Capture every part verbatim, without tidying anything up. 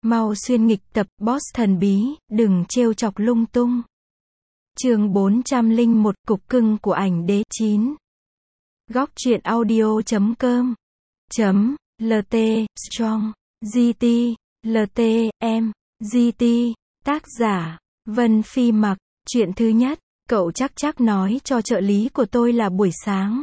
Mau xuyên nghịch tập boss thần bí, đừng trêu chọc lung tung. Chương bốn trăm lẻ một Cục cưng của ảnh đế chín. Góc truyện audio chấm com chấm lt strong gt lt em gt. Tác giả Vân Phi Mặc. Chuyện thứ nhất, cậu chắc chắc nói cho trợ lý của tôi là buổi sáng.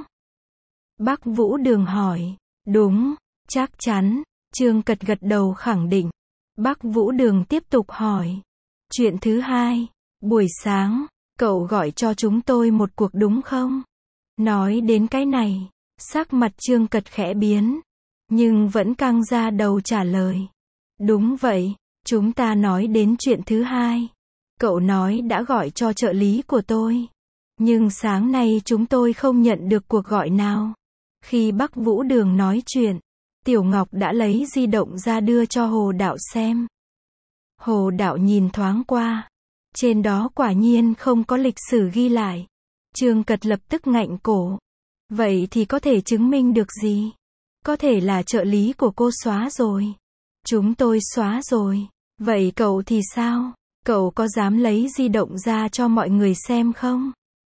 Bắc Vũ Đường hỏi. Đúng, chắc chắn. Trương Cật gật đầu khẳng định. Bắc Vũ Đường tiếp tục hỏi. Chuyện thứ hai, buổi sáng, cậu gọi cho chúng tôi một cuộc đúng không? Nói đến cái này, sắc mặt Trương Cật khẽ biến, nhưng vẫn căng ra đầu trả lời. Đúng vậy, chúng ta nói đến chuyện thứ hai. Cậu nói đã gọi cho trợ lý của tôi. Nhưng sáng nay chúng tôi không nhận được cuộc gọi nào. Khi Bắc Vũ Đường nói chuyện, Tiểu Ngọc đã lấy di động ra đưa cho Hồ Đạo xem. Hồ Đạo nhìn thoáng qua. Trên đó quả nhiên không có lịch sử ghi lại. Trương Cật lập tức ngạnh cổ. Vậy thì có thể chứng minh được gì? Có thể là trợ lý của cô xóa rồi. Chúng tôi xóa rồi. Vậy cậu thì sao? Cậu có dám lấy di động ra cho mọi người xem không?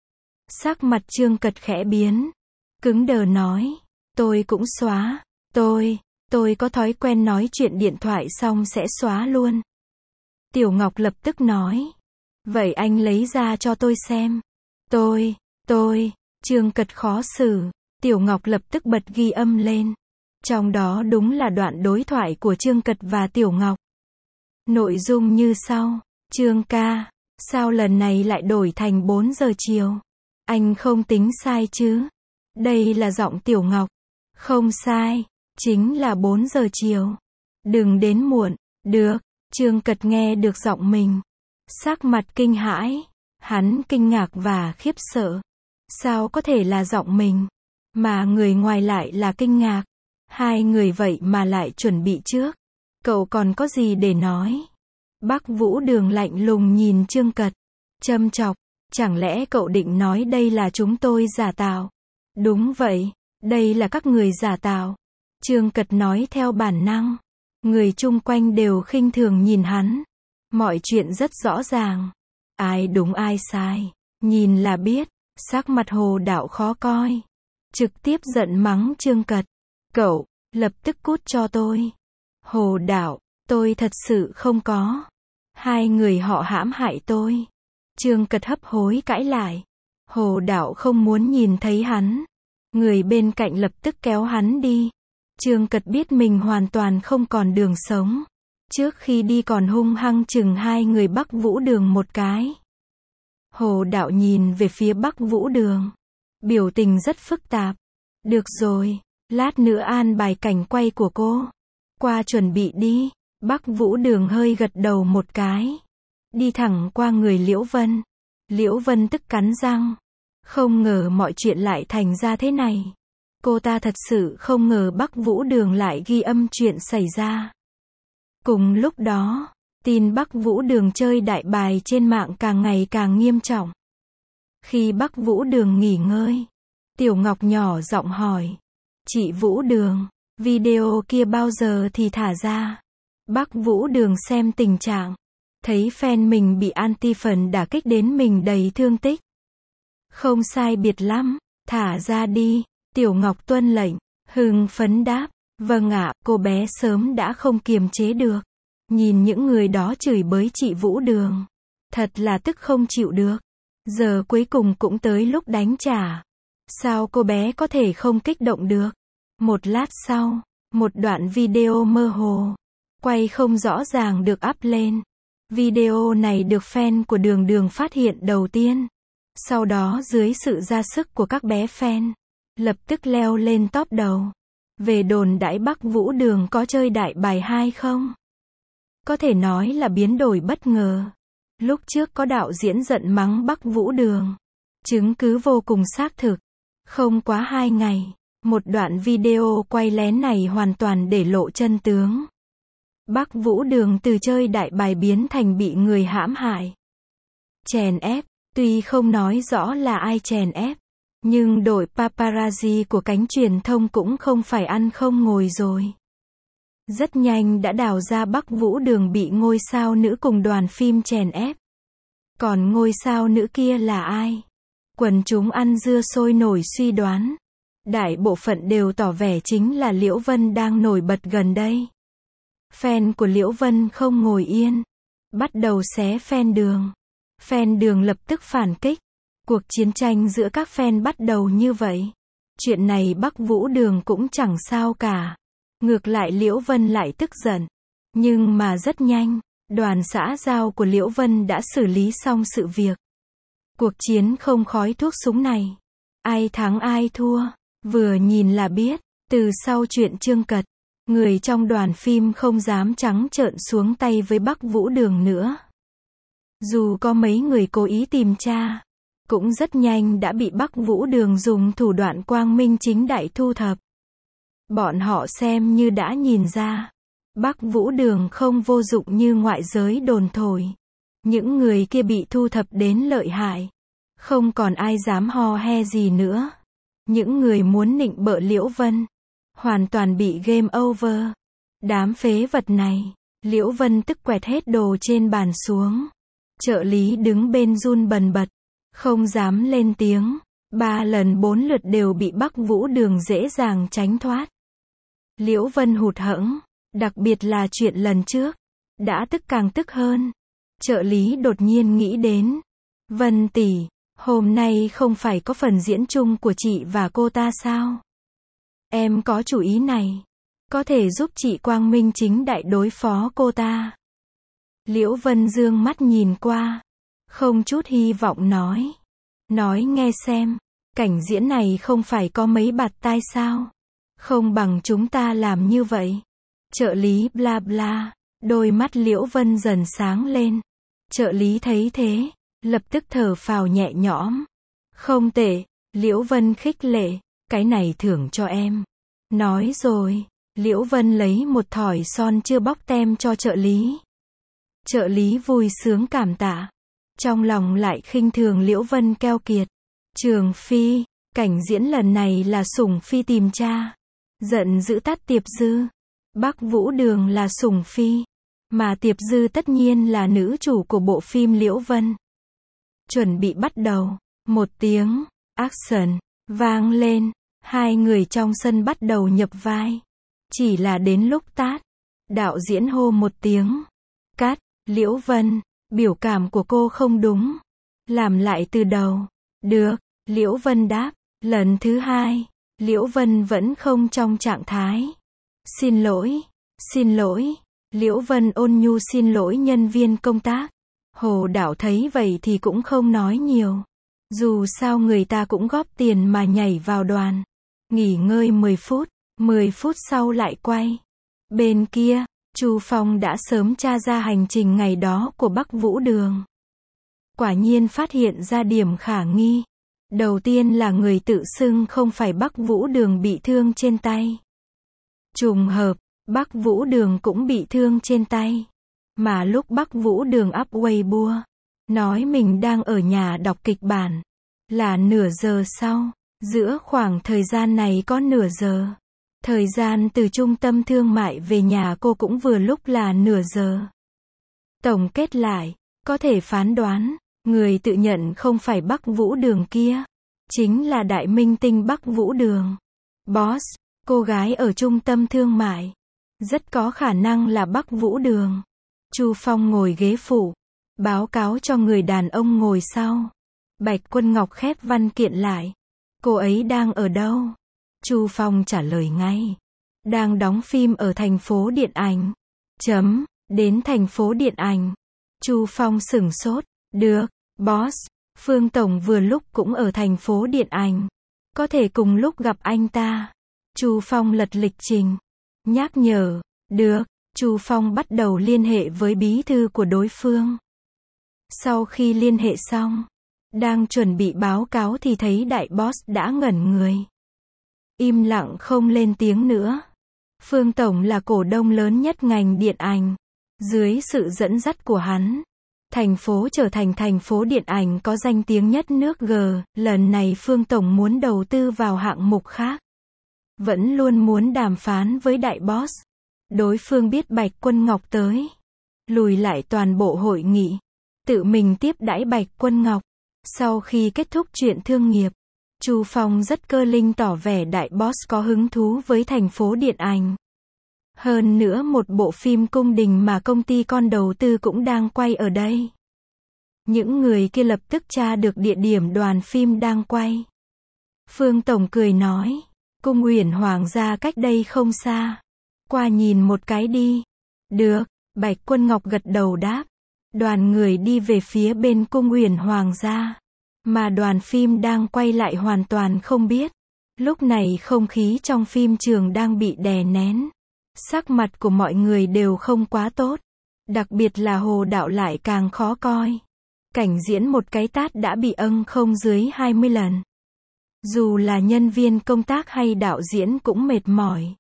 Sắc mặt Trương Cật khẽ biến. Cứng đờ nói. Tôi cũng xóa. Tôi, tôi có thói quen nói chuyện điện thoại xong sẽ xóa luôn. Tiểu Ngọc lập tức nói. Vậy anh lấy ra cho tôi xem. Tôi, tôi, Trương Cật khó xử. Tiểu Ngọc lập tức bật ghi âm lên. Trong đó đúng là đoạn đối thoại của Trương Cật và Tiểu Ngọc. Nội dung như sau. Trương ca, sao lần này lại đổi thành bốn giờ chiều? Anh không tính sai chứ? Đây là giọng Tiểu Ngọc. Không sai, chính là bốn giờ chiều. Đừng đến muộn. Được. Trương Cật nghe được giọng mình. Sắc mặt kinh hãi. Hắn kinh ngạc và khiếp sợ. Sao có thể là giọng mình? Mà người ngoài lại là kinh ngạc. Hai người vậy mà lại chuẩn bị trước. Cậu còn có gì để nói? Bắc Vũ Đường lạnh lùng nhìn Trương Cật. Châm chọc. Chẳng lẽ cậu định nói đây là chúng tôi giả tạo? Đúng vậy. Đây là các người giả tạo. Trương Cật nói theo bản năng. Người chung quanh đều khinh thường nhìn hắn. Mọi chuyện rất rõ ràng. Ai đúng ai sai, nhìn là biết. Sắc mặt Hồ Đạo khó coi. Trực tiếp giận mắng Trương Cật. Cậu, lập tức cút cho tôi. Hồ Đạo, tôi thật sự không có. Hai người họ hãm hại tôi. Trương Cật hấp hối cãi lại. Hồ Đạo không muốn nhìn thấy hắn. Người bên cạnh lập tức kéo hắn đi. Trương Cật biết mình hoàn toàn không còn đường sống. Trước khi đi còn hung hăng chừng hai người Bắc Vũ Đường một cái. Hồ Đạo nhìn về phía Bắc Vũ Đường. Biểu tình rất phức tạp. Được rồi, lát nữa an bài cảnh quay của cô. Qua chuẩn bị đi. Bắc Vũ Đường hơi gật đầu một cái. Đi thẳng qua người Liễu Vân. Liễu Vân tức cắn răng. Không ngờ mọi chuyện lại thành ra thế này. Cô ta thật sự không ngờ Bắc Vũ Đường lại ghi âm chuyện xảy ra. Cùng lúc đó, tin Bắc Vũ Đường chơi đại bài trên mạng càng ngày càng nghiêm trọng. Khi Bắc Vũ Đường nghỉ ngơi, Tiểu Ngọc nhỏ giọng hỏi. Chị Vũ Đường, video kia bao giờ thì thả ra? Bắc Vũ Đường xem tình trạng. Thấy fan mình bị anti-phần đả kích đến mình đầy thương tích. Không sai biệt lắm, thả ra đi. Tiểu Ngọc tuân lệnh, hưng phấn đáp. Vâng ạ, cô bé sớm đã không kiềm chế được. Nhìn những người đó chửi bới chị Vũ Đường. Thật là tức không chịu được. Giờ cuối cùng cũng tới lúc đánh trả. Sao cô bé có thể không kích động được? Một lát sau, một đoạn video mơ hồ, quay không rõ ràng được up lên. Video này được fan của Đường Đường phát hiện đầu tiên. Sau đó dưới sự ra sức của các bé fan, lập tức leo lên top đầu. Về đồn đãi Bắc Vũ Đường có chơi đại bài hay không? Có thể nói là biến đổi bất ngờ. Lúc trước có đạo diễn giận mắng Bắc Vũ Đường. Chứng cứ vô cùng xác thực. Không quá hai ngày, một đoạn video quay lén này hoàn toàn để lộ chân tướng. Bắc Vũ Đường từ chơi đại bài biến thành bị người hãm hại. Chèn ép, tuy không nói rõ là ai chèn ép. Nhưng đội paparazzi của cánh truyền thông cũng không phải ăn không ngồi rồi. Rất nhanh đã đào ra Bắc Vũ Đường bị ngôi sao nữ cùng đoàn phim chèn ép. Còn ngôi sao nữ kia là ai? Quần chúng ăn dưa sôi nổi suy đoán. Đại bộ phận đều tỏ vẻ chính là Liễu Vân đang nổi bật gần đây. Fan của Liễu Vân không ngồi yên, bắt đầu xé fan Đường. Fan Đường lập tức phản kích. Cuộc chiến tranh giữa các fan bắt đầu như vậy. Chuyện này Bắc Vũ Đường cũng chẳng sao cả. Ngược lại Liễu Vân lại tức giận. Nhưng mà rất nhanh, đoàn xã giao của Liễu Vân đã xử lý xong sự việc. Cuộc chiến không khói thuốc súng này. Ai thắng ai thua, vừa nhìn là biết. Từ sau chuyện Trương Cật, người trong đoàn phim không dám trắng trợn xuống tay với Bắc Vũ Đường nữa. Dù có mấy người cố ý tìm tra, cũng rất nhanh đã bị Bắc Vũ Đường dùng thủ đoạn quang minh chính đại thu thập. Bọn họ xem như đã nhìn ra, Bắc Vũ Đường không vô dụng như ngoại giới đồn thổi. Những người kia bị thu thập đến lợi hại. Không còn ai dám ho he gì nữa. Những người muốn nịnh bợ Liễu Vân, hoàn toàn bị game over. Đám phế vật này, Liễu Vân tức quẹt hết đồ trên bàn xuống. Trợ lý đứng bên run bần bật, không dám lên tiếng. Ba lần bốn lượt đều bị Bắc Vũ Đường dễ dàng tránh thoát. Liễu Vân hụt hẫng, đặc biệt là chuyện lần trước, đã tức càng tức hơn. Trợ lý đột nhiên nghĩ đến, Vân tỷ, hôm nay không phải có phần diễn chung của chị và cô ta sao? Em có chủ ý này, có thể giúp chị quang minh chính đại đối phó cô ta. Liễu Vân dương mắt nhìn qua, không chút hy vọng nói. Nói nghe xem, cảnh diễn này không phải có mấy bạt tai sao? Không bằng chúng ta làm như vậy. Trợ lý bla bla, đôi mắt Liễu Vân dần sáng lên. Trợ lý thấy thế, lập tức thở phào nhẹ nhõm. Không tệ, Liễu Vân khích lệ, cái này thưởng cho em. Nói rồi, Liễu Vân lấy một thỏi son chưa bóc tem cho trợ lý. Trợ lý vui sướng cảm tạ, trong lòng lại khinh thường Liễu Vân keo kiệt. Trường Phi, cảnh diễn lần này là Sủng Phi tìm cha. Giận dữ tát Tiệp Dư. Bắc Vũ Đường là Sủng Phi, mà Tiệp Dư tất nhiên là nữ chủ của bộ phim Liễu Vân. Chuẩn bị bắt đầu, một tiếng action vang lên, hai người trong sân bắt đầu nhập vai. Chỉ là đến lúc tát, đạo diễn hô một tiếng cắt. Liễu Vân, biểu cảm của cô không đúng, làm lại từ đầu. Được, Liễu Vân đáp. Lần thứ hai, Liễu Vân vẫn không trong trạng thái. Xin lỗi, xin lỗi. Liễu Vân ôn nhu xin lỗi nhân viên công tác. Hồ Đảo thấy vậy thì cũng không nói nhiều. Dù sao người ta cũng góp tiền mà nhảy vào đoàn. Nghỉ ngơi mười phút, mười phút sau lại quay. Bên kia, Chu Phong đã sớm tra ra hành trình ngày đó của Bắc Vũ Đường. Quả nhiên phát hiện ra điểm khả nghi. Đầu tiên là người tự xưng không phải Bắc Vũ Đường bị thương trên tay. Trùng hợp, Bắc Vũ Đường cũng bị thương trên tay. Mà lúc Bắc Vũ Đường up Weibo, nói mình đang ở nhà đọc kịch bản, là nửa giờ sau. Giữa khoảng thời gian này có nửa giờ. Thời gian từ trung tâm thương mại về nhà cô cũng vừa lúc là nửa giờ. Tổng kết lại, có thể phán đoán, người tự nhận không phải Bắc Vũ Đường kia, chính là đại minh tinh Bắc Vũ Đường. Boss, cô gái ở trung tâm thương mại, rất có khả năng là Bắc Vũ Đường. Chu Phong ngồi ghế phụ, báo cáo cho người đàn ông ngồi sau. Bạch Quân Ngọc khép văn kiện lại. Cô ấy đang ở đâu? Chu Phong trả lời ngay. Đang đóng phim ở thành phố điện ảnh. Chấm, đến thành phố điện ảnh. Chu Phong sửng sốt. Được, boss, Phương Tổng vừa lúc cũng ở thành phố điện ảnh. Có thể cùng lúc gặp anh ta. Chu Phong lật lịch trình. Nhắc nhở. Được, Chu Phong bắt đầu liên hệ với bí thư của đối phương. Sau khi liên hệ xong, đang chuẩn bị báo cáo thì thấy đại boss đã ngẩn người. Im lặng không lên tiếng nữa. Phương Tổng là cổ đông lớn nhất ngành điện ảnh. Dưới sự dẫn dắt của hắn, thành phố trở thành thành phố điện ảnh có danh tiếng nhất nước G. Lần này Phương Tổng muốn đầu tư vào hạng mục khác. Vẫn luôn muốn đàm phán với đại boss. Đối phương biết Bạch Quân Ngọc tới, lùi lại toàn bộ hội nghị, tự mình tiếp đãi Bạch Quân Ngọc. Sau khi kết thúc chuyện thương nghiệp, Chu Phong rất cơ linh tỏ vẻ đại boss có hứng thú với thành phố điện ảnh. Hơn nữa một bộ phim cung đình mà công ty con đầu tư cũng đang quay ở đây. Những người kia lập tức tra được địa điểm đoàn phim đang quay. Phương Tổng cười nói, cung Uyển Hoàng gia cách đây không xa. Qua nhìn một cái đi. Được, Bạch Quân Ngọc gật đầu đáp. Đoàn người đi về phía bên cung Uyển Hoàng gia. Mà đoàn phim đang quay lại hoàn toàn không biết. Lúc này không khí trong phim trường đang bị đè nén. Sắc mặt của mọi người đều không quá tốt. Đặc biệt là Hồ Đạo lại càng khó coi. Cảnh diễn một cái tát đã bị âng không dưới hai mươi lần. Dù là nhân viên công tác hay đạo diễn cũng mệt mỏi.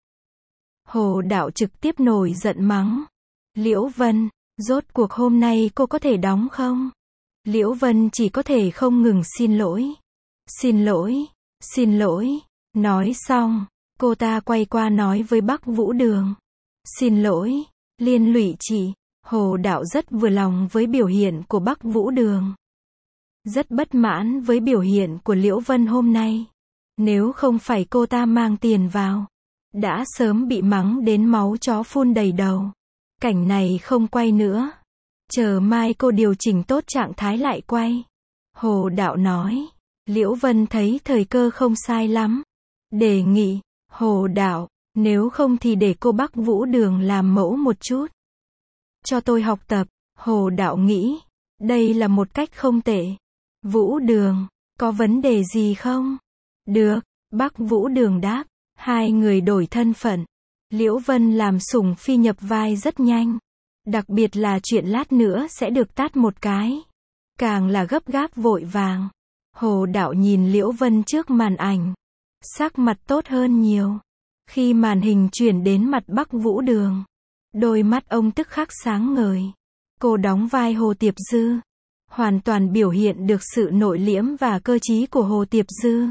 Hồ Đạo trực tiếp nổi giận mắng. Liễu Vân, rốt cuộc hôm nay cô có thể đóng không? Liễu Vân chỉ có thể không ngừng xin lỗi. Xin lỗi, xin lỗi. Nói xong, cô ta quay qua nói với Bắc Vũ Đường. Xin lỗi, liên lụy chị. Hồ Đạo rất vừa lòng với biểu hiện của Bắc Vũ Đường. Rất bất mãn với biểu hiện của Liễu Vân hôm nay. Nếu không phải cô ta mang tiền vào, đã sớm bị mắng đến máu chó phun đầy đầu. Cảnh này không quay nữa. Chờ mai cô điều chỉnh tốt trạng thái lại quay. Hồ Đạo nói. Liễu Vân thấy thời cơ không sai lắm. Đề nghị, Hồ Đạo, nếu không thì để cô Bắc Vũ Đường làm mẫu một chút. Cho tôi học tập. Hồ Đạo nghĩ, đây là một cách không tệ. Vũ Đường, có vấn đề gì không? Được, Bắc Vũ Đường đáp. Hai người đổi thân phận. Liễu Vân làm sủng phi nhập vai rất nhanh. Đặc biệt là chuyện lát nữa sẽ được tát một cái. Càng là gấp gáp vội vàng. Hồ Đạo nhìn Liễu Vân trước màn ảnh. Sắc mặt tốt hơn nhiều. Khi màn hình chuyển đến mặt Bắc Vũ Đường, đôi mắt ông tức khắc sáng ngời. Cô đóng vai Hồ Tiệp Dư. Hoàn toàn biểu hiện được sự nội liễm và cơ trí của Hồ Tiệp Dư.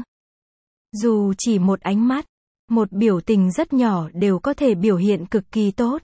Dù chỉ một ánh mắt, một biểu tình rất nhỏ đều có thể biểu hiện cực kỳ tốt.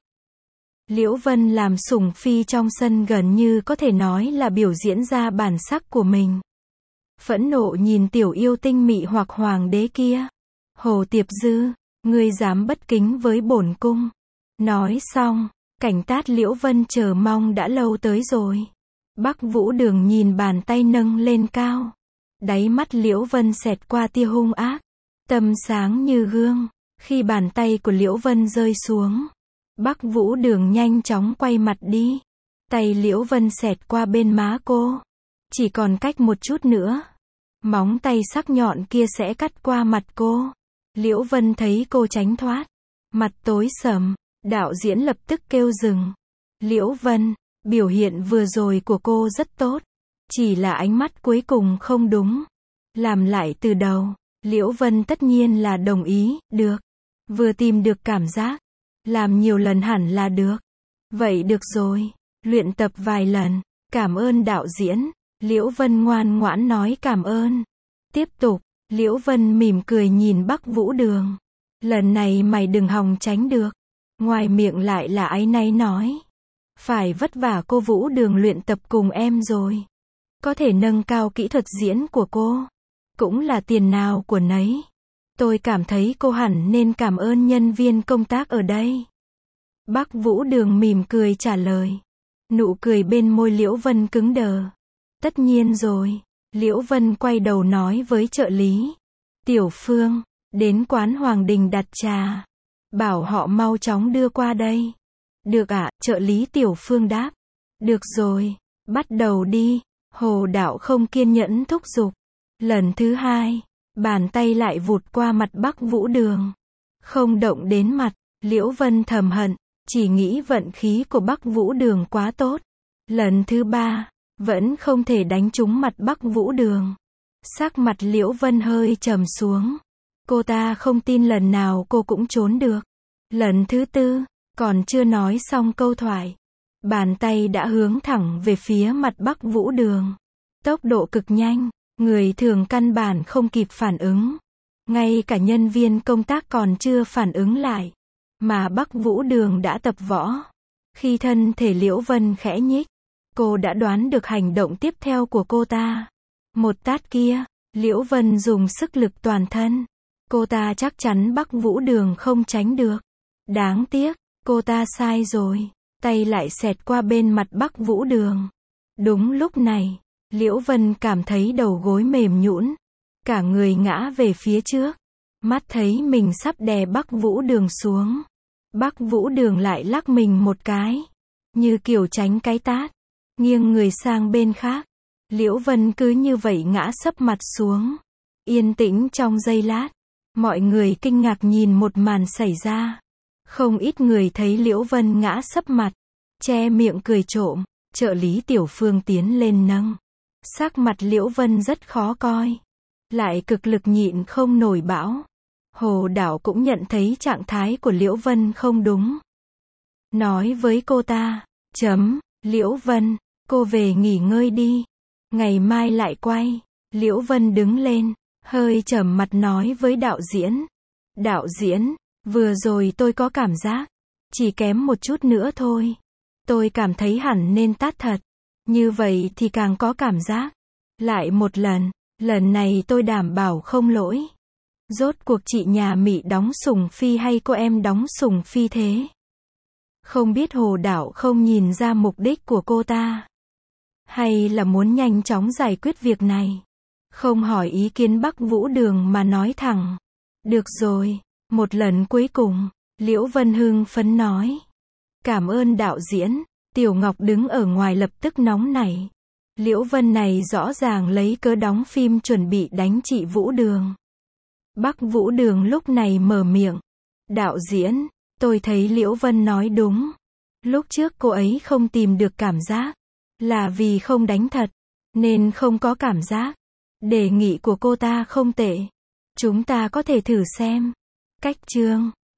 Liễu Vân làm sủng phi trong sân gần như có thể nói là biểu diễn ra bản sắc của mình. Phẫn nộ nhìn tiểu yêu tinh mị hoặc hoàng đế kia. Hồ Tiệp Dư, ngươi dám bất kính với bổn cung. Nói xong, cảnh tát Liễu Vân chờ mong đã lâu tới rồi. Bắc Vũ Đường nhìn bàn tay nâng lên cao. Đáy mắt Liễu Vân xẹt qua tia hung ác. Tâm sáng như gương. Khi bàn tay của Liễu Vân rơi xuống, Bắc Vũ Đường nhanh chóng quay mặt đi. Tay Liễu Vân xẹt qua bên má cô. Chỉ còn cách một chút nữa. Móng tay sắc nhọn kia sẽ cắt qua mặt cô. Liễu Vân thấy cô tránh thoát. Mặt tối sầm. Đạo diễn lập tức kêu dừng. Liễu Vân, biểu hiện vừa rồi của cô rất tốt. Chỉ là ánh mắt cuối cùng không đúng. Làm lại từ đầu. Liễu Vân tất nhiên là đồng ý. Được. Vừa tìm được cảm giác. Làm nhiều lần hẳn là được. Vậy được rồi. Luyện tập vài lần. Cảm ơn đạo diễn. Liễu Vân ngoan ngoãn nói cảm ơn. Tiếp tục. Liễu Vân mỉm cười nhìn Bắc Vũ Đường. Lần này mày đừng hòng tránh được. Ngoài miệng lại là áy náy nói. Phải vất vả cô Vũ Đường luyện tập cùng em rồi. Có thể nâng cao kỹ thuật diễn của cô. Cũng là tiền nào của nấy. Tôi cảm thấy cô hẳn nên cảm ơn nhân viên công tác ở đây. Bắc Vũ Đường mỉm cười trả lời. Nụ cười bên môi Liễu Vân cứng đờ. Tất nhiên rồi. Liễu Vân quay đầu nói với trợ lý. Tiểu Phương, đến quán Hoàng Đình đặt trà. Bảo họ mau chóng đưa qua đây. Được ạ, trợ lý Tiểu Phương đáp. Được rồi, bắt đầu đi. Hồ Đạo không kiên nhẫn thúc giục. Lần thứ hai, bàn tay lại vụt qua mặt Bắc Vũ Đường. Không động đến mặt, Liễu Vân thầm hận, chỉ nghĩ vận khí của Bắc Vũ Đường quá tốt. Lần thứ ba, vẫn không thể đánh trúng mặt Bắc Vũ Đường. Sắc mặt Liễu Vân hơi trầm xuống. Cô ta không tin lần nào cô cũng trốn được. Lần thứ tư, còn chưa nói xong câu thoại. Bàn tay đã hướng thẳng về phía mặt Bắc Vũ Đường. Tốc độ cực nhanh, người thường căn bản không kịp phản ứng. Ngay cả nhân viên công tác còn chưa phản ứng lại. mà Bắc Vũ Đường đã tập võ. Khi thân thể Liễu Vân khẽ nhích, cô đã đoán được hành động tiếp theo của cô ta. Một tát kia, Liễu Vân dùng sức lực toàn thân. Cô ta chắc chắn Bắc Vũ Đường không tránh được. Đáng tiếc, cô ta sai rồi. Tay lại xẹt qua bên mặt Bắc Vũ Đường. Đúng lúc này, Liễu Vân cảm thấy đầu gối mềm nhũn, cả người ngã về phía trước. Mắt thấy mình sắp đè Bắc Vũ Đường xuống. Bắc Vũ Đường lại lắc mình một cái, như kiểu tránh cái tát, nghiêng người sang bên khác. Liễu Vân cứ như vậy ngã sấp mặt xuống. Yên tĩnh trong giây lát, mọi người kinh ngạc nhìn một màn xảy ra. Không ít người thấy Liễu Vân ngã sấp mặt, che miệng cười trộm. Trợ lý Tiểu Phương tiến lên nâng. Sắc mặt Liễu Vân rất khó coi, lại cực lực nhịn không nổi bão. Hồ Đảo cũng nhận thấy trạng thái của Liễu Vân không đúng. Nói với cô ta, chấm, Liễu Vân, cô về nghỉ ngơi đi. Ngày mai lại quay. Liễu Vân đứng lên, hơi trầm mặt nói với đạo diễn. Đạo diễn, vừa rồi tôi có cảm giác, chỉ kém một chút nữa thôi. Tôi cảm thấy hẳn nên tát thật. Như vậy thì càng có cảm giác. Lại một lần, lần này tôi đảm bảo không lỗi. Rốt cuộc chị nhà Mị đóng Sùng Phi hay cô em đóng Sùng Phi thế? Không biết Hồ Đảo không nhìn ra mục đích của cô ta, hay là muốn nhanh chóng giải quyết việc này. Không hỏi ý kiến Bắc Vũ Đường mà nói thẳng. Được rồi, một lần cuối cùng, Liễu Vân hưng phấn nói. Cảm ơn đạo diễn. Tiểu Ngọc đứng ở ngoài lập tức nóng nảy. Liễu Vân này rõ ràng lấy cớ đóng phim chuẩn bị đánh chị Vũ Đường. Bắc Vũ Đường lúc này mở miệng. Đạo diễn, tôi thấy Liễu Vân nói đúng. Lúc trước cô ấy không tìm được cảm giác, là vì không đánh thật, nên không có cảm giác. Đề nghị của cô ta không tệ. Chúng ta có thể thử xem. Cách chương